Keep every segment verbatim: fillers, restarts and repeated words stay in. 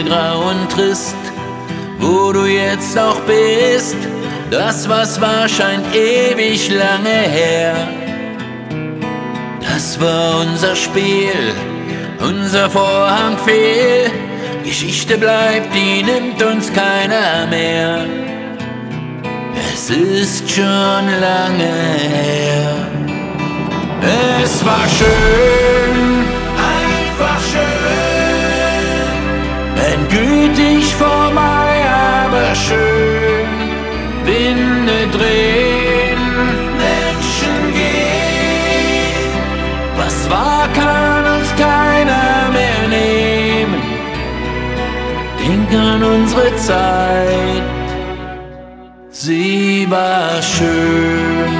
grau und trist, wo du jetzt auch bist. Das, was war, scheint ewig lange her. Das war unser Spiel, unser Vorhang fiel. Geschichte bleibt, die nimmt uns keiner mehr. Es ist schon lange her. Es war schön, einfach schön, endgültig vorbei, aber schön. Winde drehen, Menschen gehen. Was war, kann uns keiner mehr nehmen. Denk an unsere Zeit, sie war schön.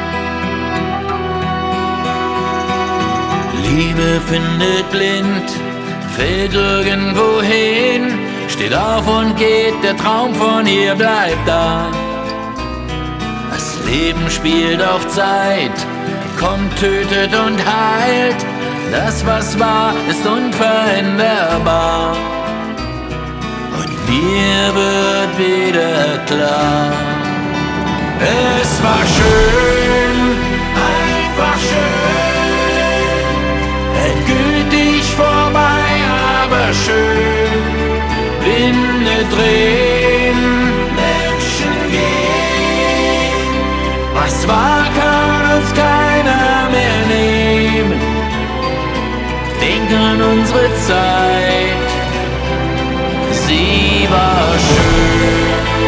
Liebe findet blind, fällt irgendwo hin, steht auf und geht, der Traum von ihr bleibt da. Das Leben spielt auf Zeit, kommt, tötet und heilt. Das, was war, ist unveränderbar. Und mir wird wieder klar, es war schön, einfach schön, endgültig vorbei, aber schön. Winde drehen, Menschen gehen. Was war, kann uns keiner mehr nehmen. Denk an unsere Zeit, sie war schön.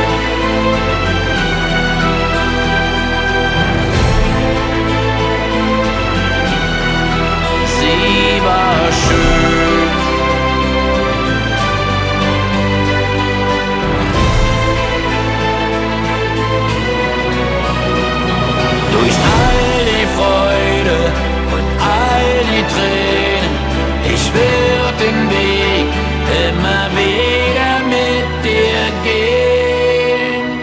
Sie war schön. Durch all die Freude und all die Tränen, ich werd den Weg immer wieder mit dir gehen.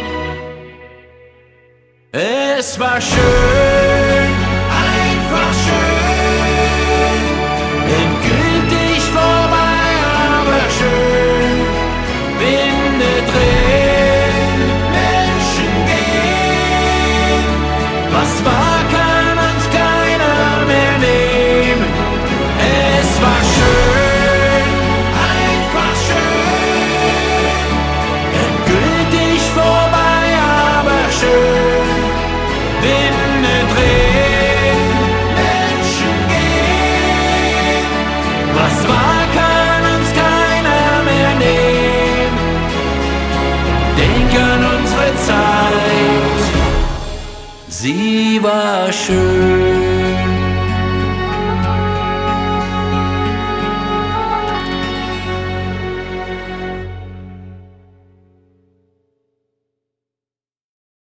Es war schön, einfach schön, endgültig vorbei, aber schön. Winde drehen, Menschen gehen. Was war, kann uns keiner mehr nehmen. Es war schön, einfach schön, endgültig vorbei, aber schön. Winde drehen, Menschen gehen. Was war, kann uns keiner mehr nehmen. Denk an unsere Zeit, sie war schön.